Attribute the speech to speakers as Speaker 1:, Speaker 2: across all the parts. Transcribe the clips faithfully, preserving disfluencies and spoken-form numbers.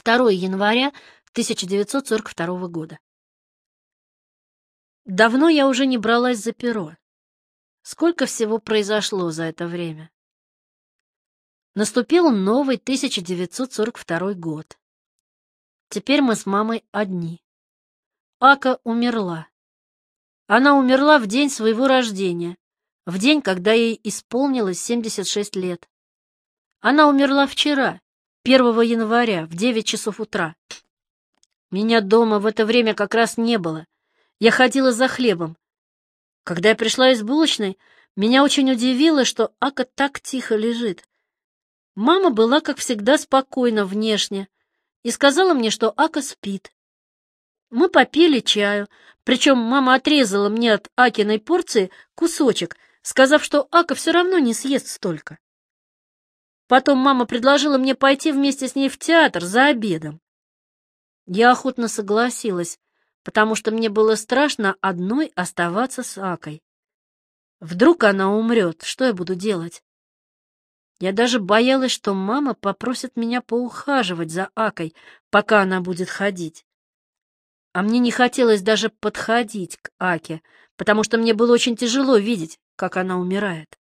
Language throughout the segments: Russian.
Speaker 1: второе января тысяча девятьсот сорок второго года. Давно я уже не бралась за перо. Сколько всего произошло за это время. Наступил новый тысяча девятьсот сорок второй год. Теперь мы с мамой одни. Ака умерла. Она умерла в день своего рождения, в день, когда ей исполнилось семьдесят шесть лет. Она умерла вчера, первого января, в девять часов утра. Меня дома в это время как раз не было. Я ходила за хлебом. Когда я пришла из булочной, меня очень удивило, что Ака так тихо лежит. Мама была, как всегда, спокойна внешне и сказала мне, что Ака спит. Мы попили чаю, причем мама отрезала мне от Акиной порции кусочек, сказав, что Ака все равно не съест столько. Потом мама предложила мне пойти вместе с ней в театр за обедом. Я охотно согласилась, потому что мне было страшно одной оставаться с Акой. Вдруг она умрет, что я буду делать? Я даже боялась, что мама попросит меня поухаживать за Акой, пока она будет ходить. А мне не хотелось даже подходить к Аке, потому что мне было очень тяжело видеть, как она умирает.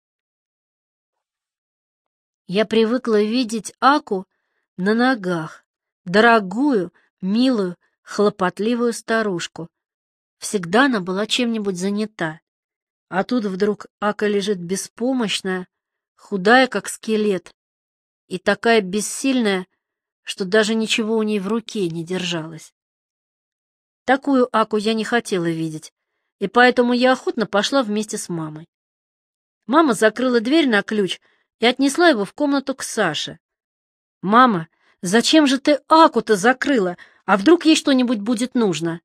Speaker 1: Я привыкла видеть Аку на ногах, дорогую, милую, хлопотливую старушку. Всегда она была чем-нибудь занята. А тут вдруг Ака лежит беспомощная, худая, как скелет, и такая бессильная, что даже ничего у ней в руке не держалось. Такую Аку я не хотела видеть, и поэтому я охотно пошла вместе с мамой. Мама закрыла дверь на ключ и отнесла его в комнату к Саше. «Мама, зачем же ты Аку-то закрыла? А вдруг ей что-нибудь будет нужно?»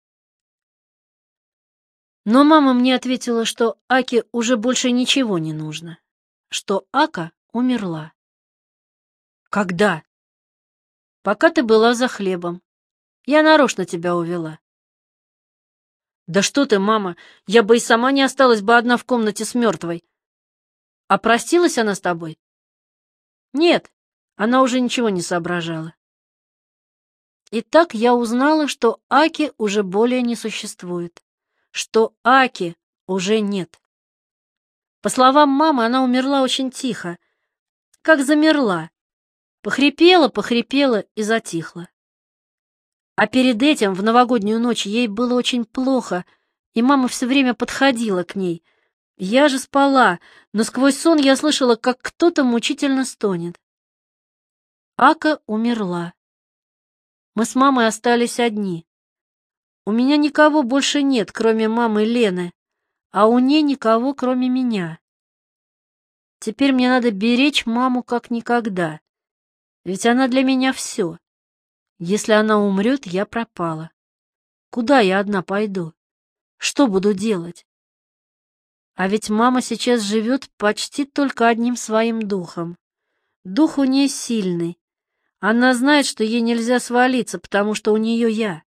Speaker 1: Но мама мне ответила, что Аке уже больше ничего не нужно, что Ака умерла. «Когда?» «Пока ты была за хлебом. Я нарочно тебя увела». «Да что ты, мама, я бы и сама не осталась бы одна в комнате с мертвой. А простилась она с тобой?» «Нет, она уже ничего не соображала». И так я узнала, что Аки уже более не существует, что Аки уже нет. По словам мамы, она умерла очень тихо, как замерла, похрипела, похрипела и затихла. А перед этим, в новогоднюю ночь, ей было очень плохо, и мама все время подходила к ней. Я же спала, но сквозь сон я слышала, как кто-то мучительно стонет. Ака умерла. Мы с мамой остались одни. У меня никого больше нет, кроме мамы Лены, а у ней никого, кроме меня. Теперь мне надо беречь маму как никогда, ведь она для меня все. Если она умрет, я пропала. Куда я одна пойду? Что буду делать? А ведь мама сейчас живет почти только одним своим духом. Дух у нее сильный. Она знает, что ей нельзя свалиться, потому что у нее я.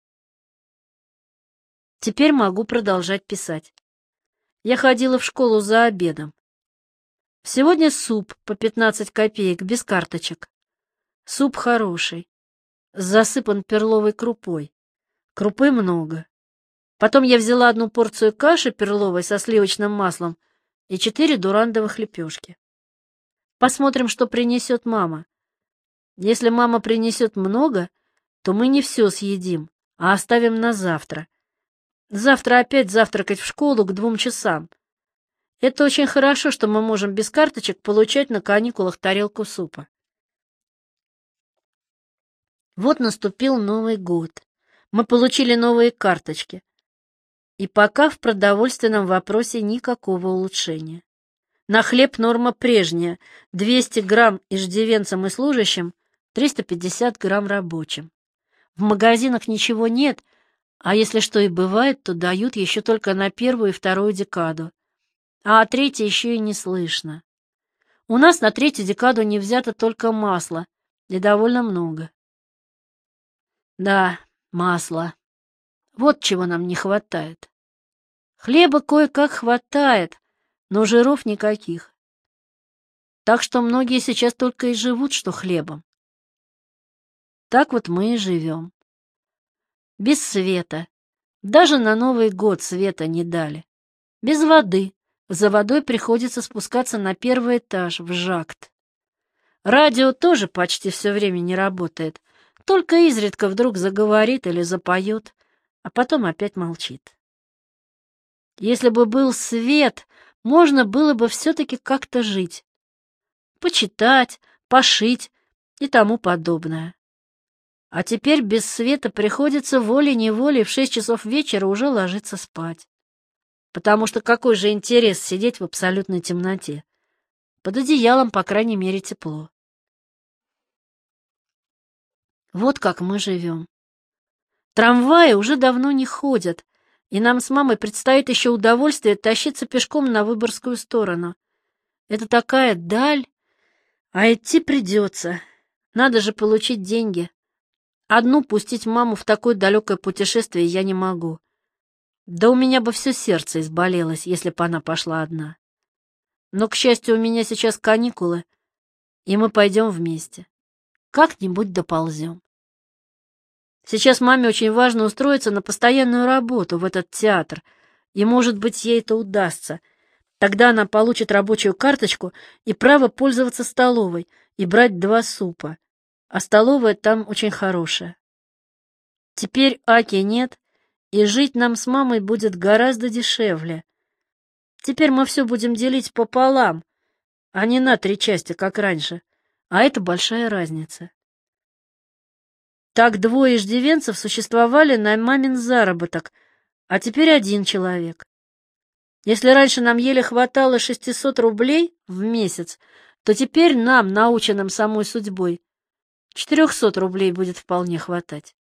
Speaker 1: Теперь могу продолжать писать. Я ходила в школу за обедом. Сегодня суп по пятнадцать копеек, без карточек. Суп хороший. Засыпан перловой крупой. Крупы много. Потом я взяла одну порцию каши перловой со сливочным маслом и четыре дурандовых лепешки. Посмотрим, что принесет мама. Если мама принесет много, то мы не все съедим, а оставим на завтра. Завтра опять завтракать в школу к двум часам. Это очень хорошо, что мы можем без карточек получать на каникулах тарелку супа. Вот наступил Новый год. Мы получили новые карточки. И пока в продовольственном вопросе никакого улучшения. На хлеб норма прежняя — двести грамм иждивенцам и служащим, триста пятьдесят грамм рабочим. В магазинах ничего нет, а если что и бывает, то дают еще только на первую и вторую декаду. А о третьей еще и не слышно. У нас на третью декаду не взято только масло, и довольно много. Да, масло. Вот чего нам не хватает. Хлеба кое-как хватает, но жиров никаких. Так что многие сейчас только и живут, что хлебом. Так вот мы и живем. Без света. Даже на Новый год света не дали. Без воды. За водой приходится спускаться на первый этаж, в жакт. Радио тоже почти все время не работает. Только изредка вдруг заговорит или запоет, а потом опять молчит. Если бы был свет, можно было бы все-таки как-то жить. Почитать, пошить и тому подобное. А теперь без света приходится волей-неволей в шесть часов вечера уже ложиться спать. Потому что какой же интерес сидеть в абсолютной темноте? Под одеялом, по крайней мере, тепло. Вот как мы живем. Трамваи уже давно не ходят, и нам с мамой предстоит еще удовольствие тащиться пешком на Выборгскую сторону. Это такая даль, а идти придется. Надо же получить деньги. Одну пустить маму в такое далекое путешествие я не могу. Да у меня бы все сердце изболелось, если бы она пошла одна. Но, к счастью, у меня сейчас каникулы, и мы пойдем вместе. Как-нибудь доползем. Сейчас маме очень важно устроиться на постоянную работу в этот театр, и, может быть, ей это удастся. Тогда она получит рабочую карточку и право пользоваться столовой и брать два супа. А столовая там очень хорошая. Теперь Аки нет, и жить нам с мамой будет гораздо дешевле. Теперь мы все будем делить пополам, а не на три части, как раньше. А это большая разница. Так двое иждивенцев существовали на мамин заработок, а теперь один человек. Если раньше нам еле хватало шестьсот рублей в месяц, то теперь нам, наученным самой судьбой, четырехсот рублей будет вполне хватать.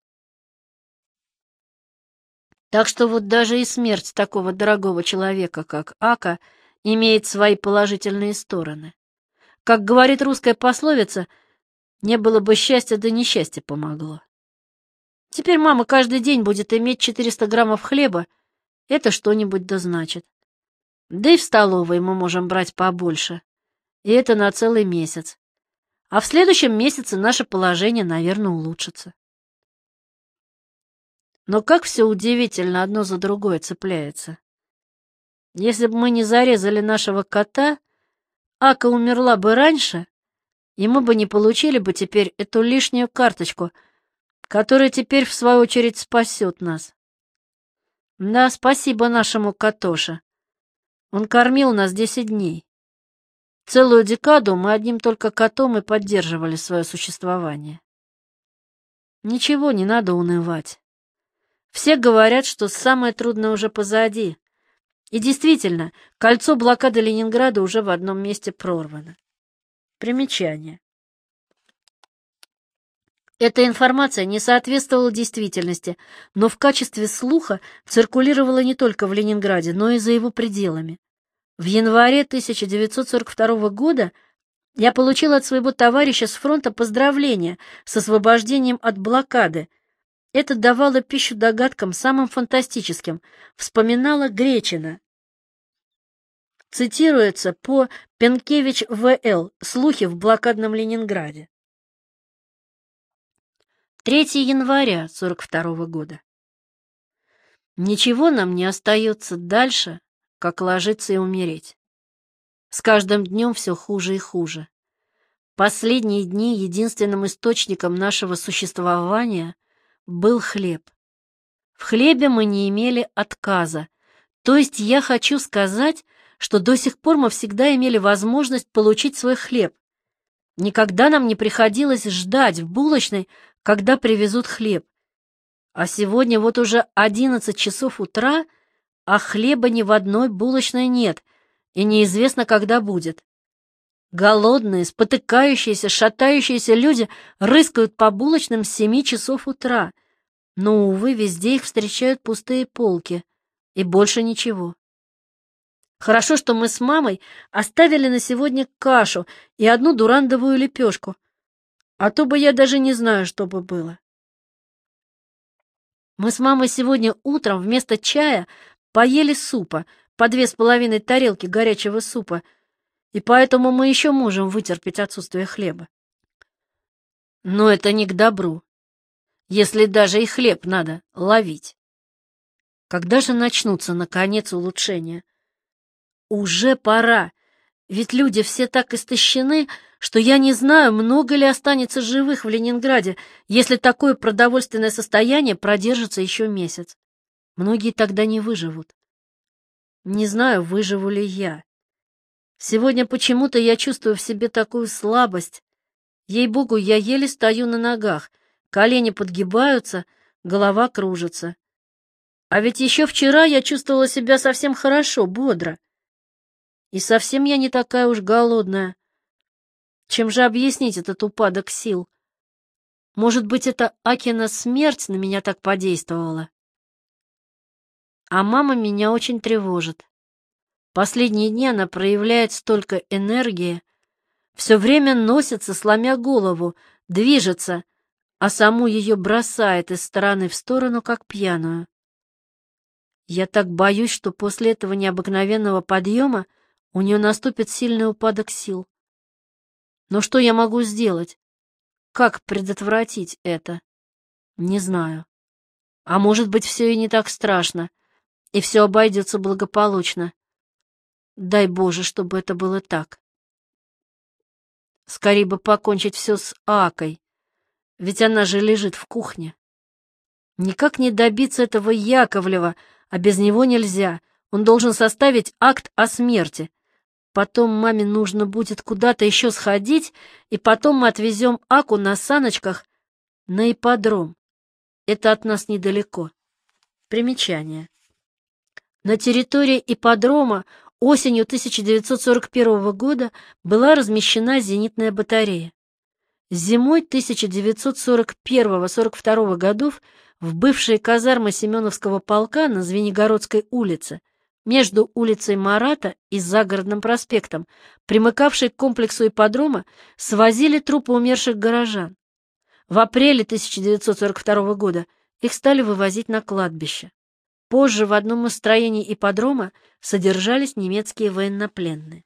Speaker 1: Так что вот даже и смерть такого дорогого человека, как Ака, имеет свои положительные стороны. Как говорит русская пословица, не было бы счастья, да несчастье помогло. Теперь мама каждый день будет иметь четыреста граммов хлеба, это что-нибудь да значит. Да и в столовой мы можем брать побольше, и это на целый месяц. А в следующем месяце наше положение, наверное, улучшится. Но как все удивительно одно за другое цепляется. Если бы мы не зарезали нашего кота, Ака умерла бы раньше, и мы бы не получили бы теперь эту лишнюю карточку, которая теперь, в свою очередь, спасет нас. Да, спасибо нашему Катоше. Он кормил нас десять дней. Целую декаду мы одним только котом и поддерживали свое существование. Ничего, не надо унывать. Все говорят, что самое трудное уже позади. И действительно, кольцо блокады Ленинграда уже в одном месте прорвано. Примечание. Эта информация не соответствовала действительности, но в качестве слуха циркулировала не только в Ленинграде, но и за его пределами. В январе тысяча девятьсот сорок второго года я получила от своего товарища с фронта поздравление с освобождением от блокады. Это давало пищу догадкам самым фантастическим, вспоминала Гречина. Цитируется по Пенкевич В Л «Слухи в блокадном Ленинграде». третьего января сорок второго года. Ничего нам не остается дальше, как ложиться и умереть. С каждым днем все хуже и хуже. Последние дни единственным источником нашего существования был хлеб. В хлебе мы не имели отказа. То есть я хочу сказать, что до сих пор мы всегда имели возможность получить свой хлеб. Никогда нам не приходилось ждать в булочной, когда привезут хлеб. А сегодня вот уже одиннадцать часов утра, а хлеба ни в одной булочной нет, и неизвестно, когда будет. Голодные, спотыкающиеся, шатающиеся люди рыскают по булочным с семи часов утра, но, увы, везде их встречают пустые полки, и больше ничего. Хорошо, что мы с мамой оставили на сегодня кашу и одну дурандовую лепешку, а то бы я даже не знаю, что бы было. Мы с мамой сегодня утром вместо чая поели супа, по две с половиной тарелки горячего супа, и поэтому мы еще можем вытерпеть отсутствие хлеба. Но это не к добру. если даже и хлеб надо ловить. Когда же начнутся, наконец, улучшения? Уже пора, ведь люди все так истощены, что я не знаю, много ли останется живых в Ленинграде, если такое продовольственное состояние продержится еще месяц. Многие тогда не выживут. Не знаю, выживу ли я. Сегодня почему-то я чувствую в себе такую слабость. Ей-богу, я еле стою на ногах, колени подгибаются, голова кружится. А ведь еще вчера я чувствовала себя совсем хорошо, бодро. И совсем я не такая уж голодная. Чем же объяснить этот упадок сил? Может быть, это Акина смерть на меня так подействовала? А мама меня очень тревожит. Последние дни она проявляет столько энергии, все время носится, сломя голову, движется, а саму ее бросает из стороны в сторону, как пьяную. Я так боюсь, что после этого необыкновенного подъема у нее наступит сильный упадок сил. Но что я могу сделать? Как предотвратить это? Не знаю. А может быть, все и не так страшно, и все обойдется благополучно. Дай Боже, чтобы это было так. Скорее бы покончить все с Акой, ведь она же лежит в кухне. Никак не добиться этого Яковлева, а без него нельзя. Он должен составить акт о смерти. Потом маме нужно будет куда-то еще сходить, и потом мы отвезем Аку на саночках на ипподром. Это от нас недалеко. Примечание. На территории ипподрома осенью тысяча девятьсот сорок первого года была размещена зенитная батарея. Зимой тысяча девятьсот сорок первого — сорок второго годов в бывшие казармы Семеновского полка на Звенигородской улице, между улицей Марата и Загородным проспектом, примыкавшей к комплексу ипподрома, свозили трупы умерших горожан. В апреле тысяча девятьсот сорок второго года их стали вывозить на кладбище. Позже в одном из строений ипподрома содержались немецкие военнопленные.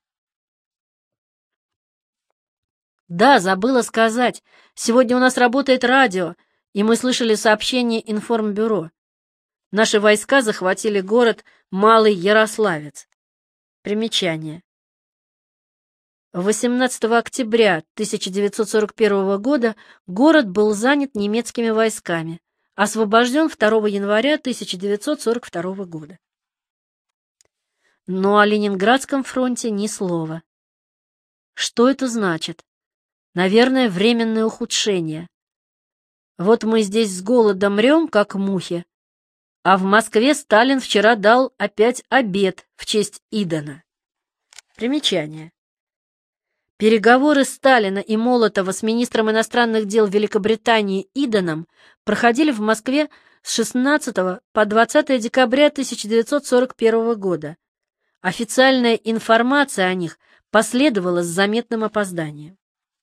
Speaker 1: Да, забыла сказать, сегодня у нас работает радио, и мы слышали сообщение информбюро. Наши войска захватили город Малый Ярославец. Примечание. восемнадцатого октября тысяча девятьсот сорок первого года город был занят немецкими войсками, освобожден второго января тысяча девятьсот сорок второго года. Но о Ленинградском фронте ни слова. Что это значит? Наверное, временное ухудшение. Вот мы здесь с голода мрем, как мухи, а в Москве Сталин вчера дал опять обед в честь Идена. Примечание. Переговоры Сталина и Молотова с министром иностранных дел Великобритании Иденом проходили в Москве с шестнадцатого по двадцатое декабря тысяча девятьсот сорок первого года. Официальная информация о них последовала с заметным опозданием.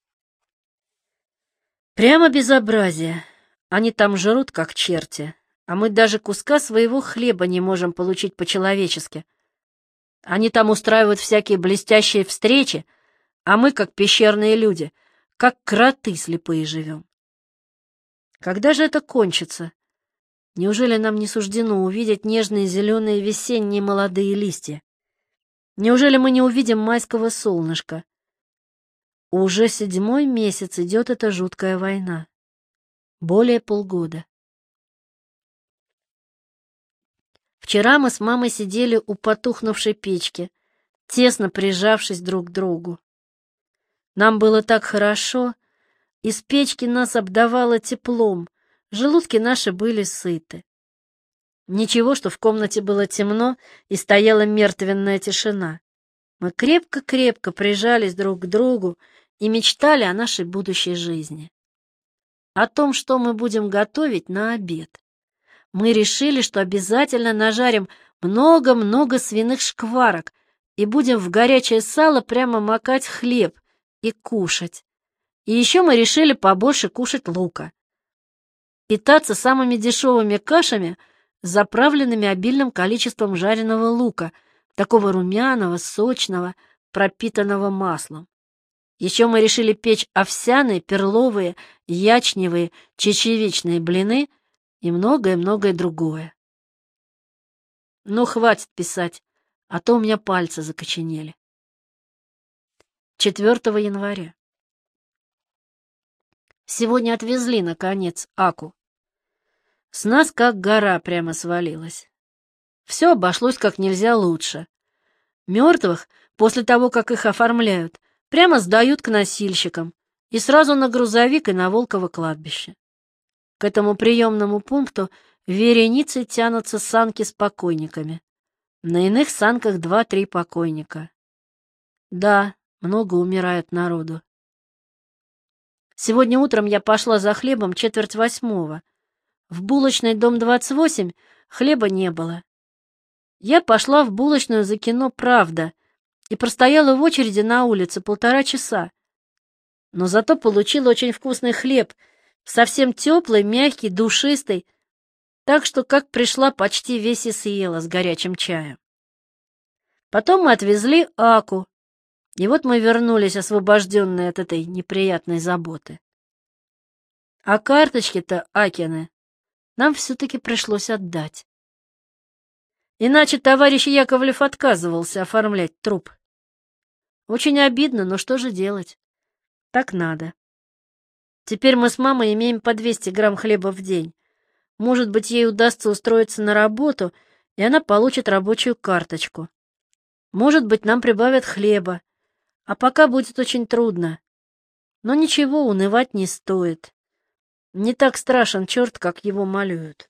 Speaker 1: Прямо безобразие. Они там жрут, как черти, а мы даже куска своего хлеба не можем получить по-человечески. Они там устраивают всякие блестящие встречи, а мы, как пещерные люди, как кроты слепые живем. Когда же это кончится? Неужели нам не суждено увидеть нежные зеленые весенние молодые листья? Неужели мы не увидим майского солнышка? Уже седьмой месяц идет эта жуткая война. Более полгода. Вчера мы с мамой сидели у потухнувшей печки, тесно прижавшись друг к другу. Нам было так хорошо, из печки нас обдавало теплом, желудки наши были сыты. Ничего, что в комнате было темно и стояла мертвенная тишина. Мы крепко-крепко прижались друг к другу и мечтали о нашей будущей жизни. О том, что мы будем готовить на обед. Мы решили, что обязательно нажарим много-много свиных шкварок и будем в горячее сало прямо макать хлеб и кушать. И еще мы решили побольше кушать лука. Питаться самыми дешевыми кашами, заправленными обильным количеством жареного лука, такого румяного, сочного, пропитанного маслом. Еще мы решили печь овсяные, перловые, ячневые, чечевичные блины и многое-многое другое. Ну, хватит писать, а то у меня пальцы закоченели. четвёртого января. Сегодня отвезли, наконец, Аку. С нас как гора прямо свалилась. Все обошлось как нельзя лучше. Мертвых, после того, как их оформляют, прямо сдают к носильщикам и сразу на грузовик и на Волково кладбище. К этому приемному пункту вереницей тянутся санки с покойниками. На иных санках два-три покойника. Да, много умирает народу. Сегодня утром я пошла за хлебом четверть восьмого. В булочной дом двадцать восемь хлеба не было. Я пошла в булочную за кино «Правда» и простояла в очереди на улице полтора часа. Но зато получила очень вкусный хлеб, совсем теплый, мягкий, душистый, так что как пришла, почти весь и съела с горячим чаем. Потом мы отвезли Аку, и вот мы вернулись, освобожденные от этой неприятной заботы. А карточки-то Акины нам все-таки пришлось отдать. Иначе товарищ Яковлев отказывался оформлять труп. Очень обидно, но что же делать? Так надо. Теперь мы с мамой имеем по двести грамм хлеба в день. Может быть, ей удастся устроиться на работу, и она получит рабочую карточку. Может быть, нам прибавят хлеба, а пока будет очень трудно. Но ничего, унывать не стоит. Не так страшен черт, как его малюют.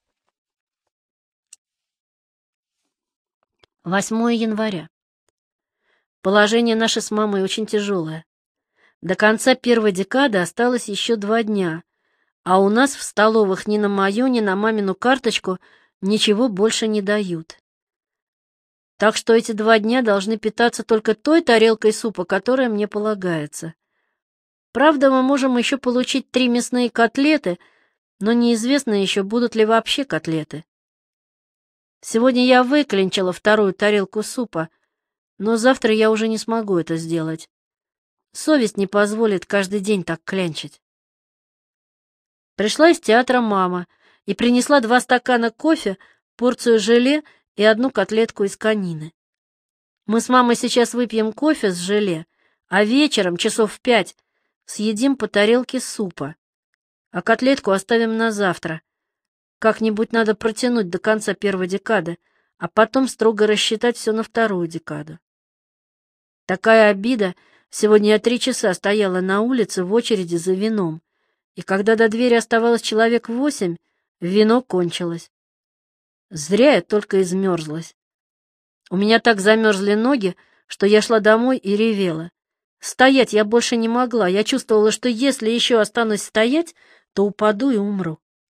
Speaker 1: восьмого января. Положение наше с мамой очень тяжелое. До конца первой декады осталось еще два дня, а у нас в столовых ни на мою, ни на мамину карточку ничего больше не дают. Так что эти два дня должны питаться только той тарелкой супа, которая мне полагается. Правда, мы можем еще получить три мясные котлеты, но неизвестно еще, будут ли вообще котлеты. Сегодня я выклинчила вторую тарелку супа, но завтра я уже не смогу это сделать. Совесть не позволит каждый день так клянчить. Пришла из театра мама и принесла два стакана кофе, порцию желе и одну котлетку из конины. Мы с мамой сейчас выпьем кофе с желе, а вечером, часов в пять, съедим по тарелке супа, а котлетку оставим на завтра. Как-нибудь надо протянуть до конца первой декады, а потом строго рассчитать все на вторую декаду. Такая обида. Сегодня я три часа стояла на улице в очереди за вином, и когда до двери оставалось человек восемь, вино кончилось. Зря я только измерзлась. У меня так замерзли ноги, что я шла домой и ревела. Стоять я больше не могла, я чувствовала, что если еще останусь стоять, то упаду и умру.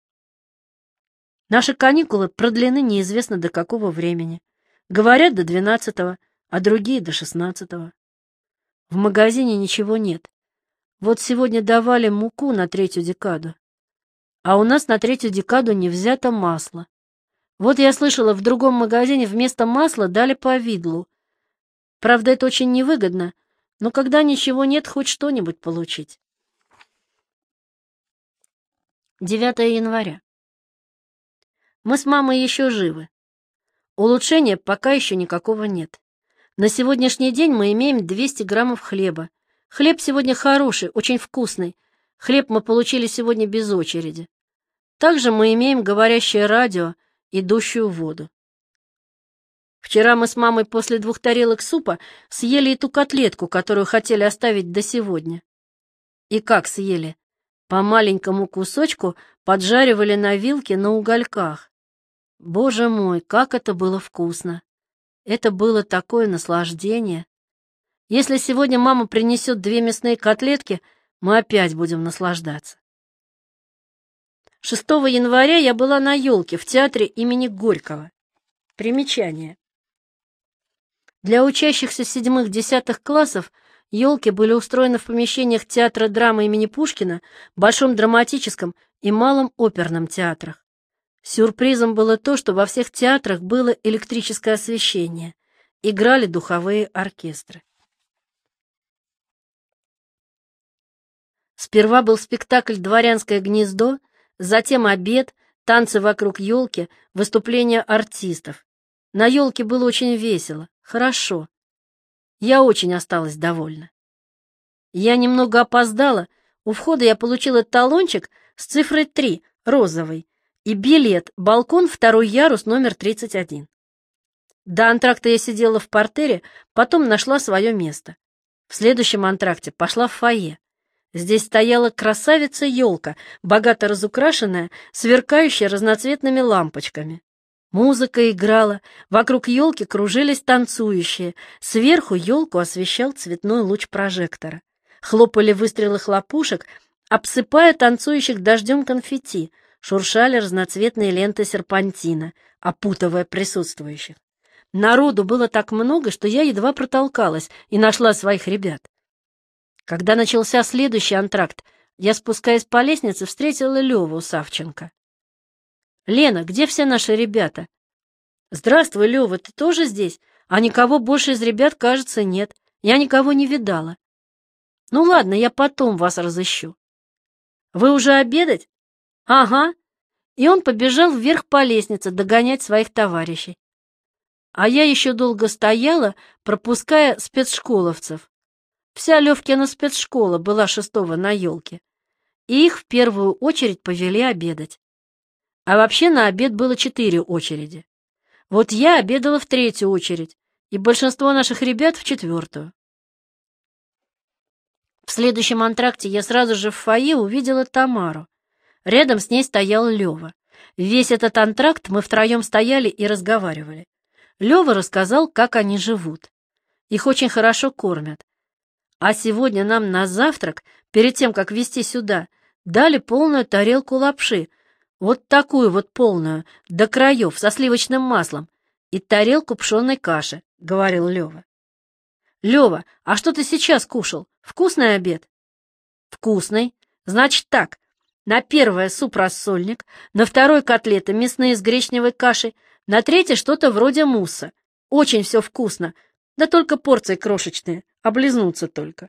Speaker 1: Наши каникулы продлены неизвестно до какого времени. Говорят, до двенадцатого, а другие до шестнадцатого. В магазине ничего нет. Вот сегодня давали муку на третью декаду. А у нас на третью декаду не взято масло. Вот я слышала, в другом магазине вместо масла дали повидлу. Правда, это очень невыгодно, но когда ничего нет, хоть что-нибудь получить. девятого января. Мы с мамой еще живы. Улучшения пока еще никакого нет. На сегодняшний день мы имеем двести граммов хлеба. Хлеб сегодня хороший, очень вкусный. Хлеб мы получили сегодня без очереди. Также мы имеем говорящее радио, идущую воду. Вчера мы с мамой после двух тарелок супа съели и ту котлетку, которую хотели оставить до сегодня. И как съели? По маленькому кусочку поджаривали на вилке на угольках. Боже мой, как это было вкусно! Это было такое наслаждение. Если сегодня мама принесет две мясные котлетки, мы опять будем наслаждаться. шестого января я была на елке в театре имени Горького. Примечание. Для учащихся седьмых-десятых классов елки были устроены в помещениях театра драмы имени Пушкина, Большом драматическом и Малом оперном театрах. Сюрпризом было то, что во всех театрах было электрическое освещение, играли духовые оркестры. Сперва был спектакль «Дворянское гнездо», затем обед, танцы вокруг елки, выступления артистов. На елке было очень весело, хорошо. Я очень осталась довольна. Я немного опоздала. У входа я получила талончик с цифрой три, розовый, и билет, балкон, второй ярус, номер тридцать один. До антракта я сидела в партере, потом нашла свое место. В следующем антракте пошла в фойе. Здесь стояла красавица-елка, богато разукрашенная, сверкающая разноцветными лампочками. Музыка играла, вокруг елки кружились танцующие, сверху елку освещал цветной луч прожектора. Хлопали выстрелы хлопушек, обсыпая танцующих дождем конфетти, шуршали разноцветные ленты серпантина, опутывая присутствующих. Народу было так много, что я едва протолкалась и нашла своих ребят. Когда начался следующий антракт, я, спускаясь по лестнице, встретила Леву Савченко. «Лена, где все наши ребята?» «Здравствуй, Лева, ты тоже здесь? А никого больше из ребят, кажется, нет. Я никого не видала». «Ну ладно, я потом вас разыщу». «Вы уже обедать?» «Ага». И он побежал вверх по лестнице догонять своих товарищей. А я еще долго стояла, пропуская спецшколовцев. Вся Левкина спецшкола была шестого на елке, и их в первую очередь повели обедать. А вообще на обед было четыре очереди. Вот я обедала в третью очередь, и большинство наших ребят в четвертую. В следующем антракте я сразу же в фойе увидела Тамару. Рядом с ней стоял Лева. Весь этот антракт мы втроем стояли и разговаривали. Лева рассказал, как они живут. Их очень хорошо кормят. А сегодня нам на завтрак, перед тем, как везти сюда, дали полную тарелку лапши, вот такую вот полную, до краев, со сливочным маслом, и тарелку пшенной каши, — говорил Лева. Лева, а что ты сейчас кушал? Вкусный обед? Вкусный. Значит так, на первое суп-рассольник, на второй котлеты мясные с гречневой кашей, на третье что-то вроде мусса. Очень все вкусно, да только порции крошечные, облизнуться только.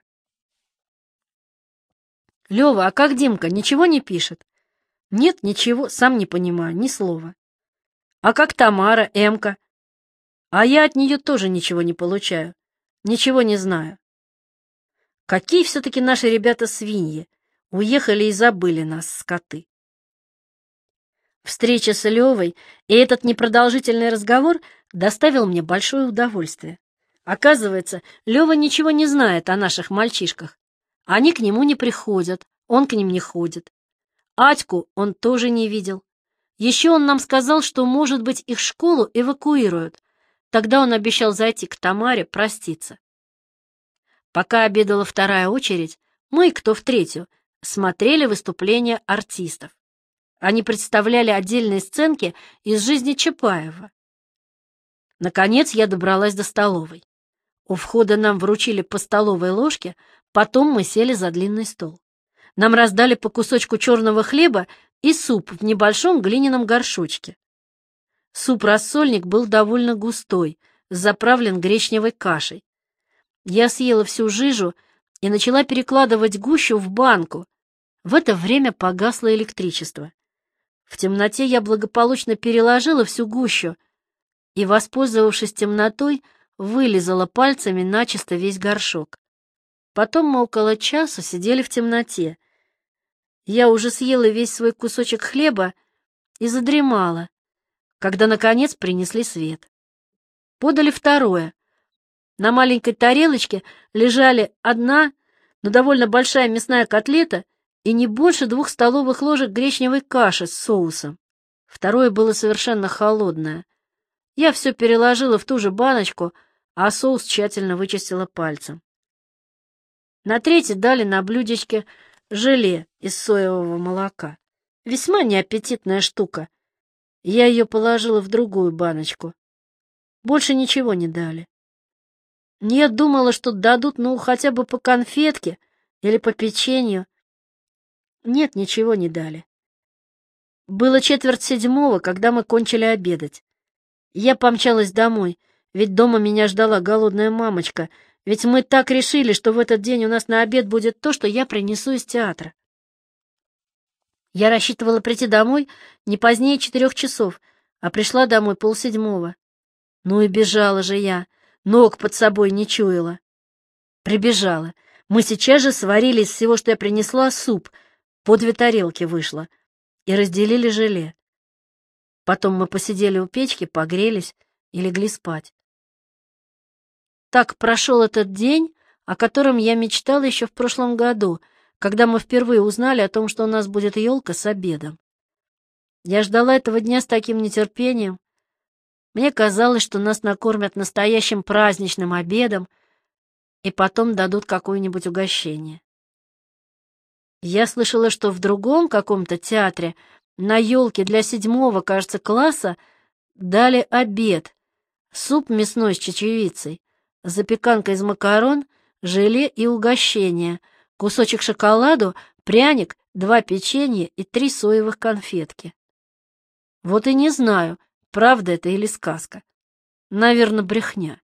Speaker 1: Лева, а как Димка, ничего не пишет? Нет, ничего, сам не понимаю, ни слова. А как Тамара, Эмка? А я от нее тоже ничего не получаю, ничего не знаю. Какие все-таки наши ребята свиньи, уехали и забыли нас, скоты. Встреча с Левой и этот непродолжительный разговор доставил мне большое удовольствие. Оказывается, Лева ничего не знает о наших мальчишках. Они к нему не приходят, он к ним не ходит. Атьку он тоже не видел. Еще он нам сказал, что, может быть, их школу эвакуируют. Тогда он обещал зайти к Тамаре проститься. Пока обедала вторая очередь, мы, кто в третью, смотрели выступления артистов. Они представляли отдельные сценки из жизни Чапаева. Наконец я добралась до столовой. У входа нам вручили по столовой ложке, потом мы сели за длинный стол. Нам раздали по кусочку черного хлеба и суп в небольшом глиняном горшочке. Суп-рассольник был довольно густой, заправлен гречневой кашей. Я съела всю жижу и начала перекладывать гущу в банку. В это время погасло электричество. В темноте я благополучно переложила всю гущу и, воспользовавшись темнотой, вылизала пальцами начисто весь горшок. Потом мы около часа сидели в темноте. Я уже съела весь свой кусочек хлеба и задремала, когда, наконец, принесли свет. Подали второе. На маленькой тарелочке лежали одна, но довольно большая мясная котлета и не больше двух столовых ложек гречневой каши с соусом. Второе было совершенно холодное. Я все переложила в ту же баночку, а соус тщательно вычистила пальцем. На третье дали на блюдечке желе из соевого молока. Весьма неаппетитная штука. Я ее положила в другую баночку. Больше ничего не дали. Я думала, что дадут, ну, хотя бы по конфетке или по печенью. Нет, ничего не дали. Было четверть седьмого, когда мы кончили обедать. Я помчалась домой, ведь дома меня ждала голодная мамочка, Ведь мы так решили, что в этот день у нас на обед будет то, что я принесу из театра. Я рассчитывала прийти домой не позднее четырех часов, а пришла домой полседьмого. Ну и бежала же я, ног под собой не чуяла. Прибежала. Мы сейчас же сварили из всего, что я принесла, суп, по две тарелки вышло, и разделили желе. Потом мы посидели у печки, погрелись и легли спать. Так прошел этот день, о котором я мечтала еще в прошлом году, когда мы впервые узнали о том, что у нас будет елка с обедом. Я ждала этого дня с таким нетерпением. Мне казалось, что нас накормят настоящим праздничным обедом и потом дадут какое-нибудь угощение. Я слышала, что в другом каком-то театре на елке для седьмого, кажется, класса дали обед, суп мясной с чечевицей, запеканка из макарон, желе и угощение, кусочек шоколаду, пряник, два печенья и три соевых конфетки. Вот и не знаю, правда это или сказка. Наверное, брехня.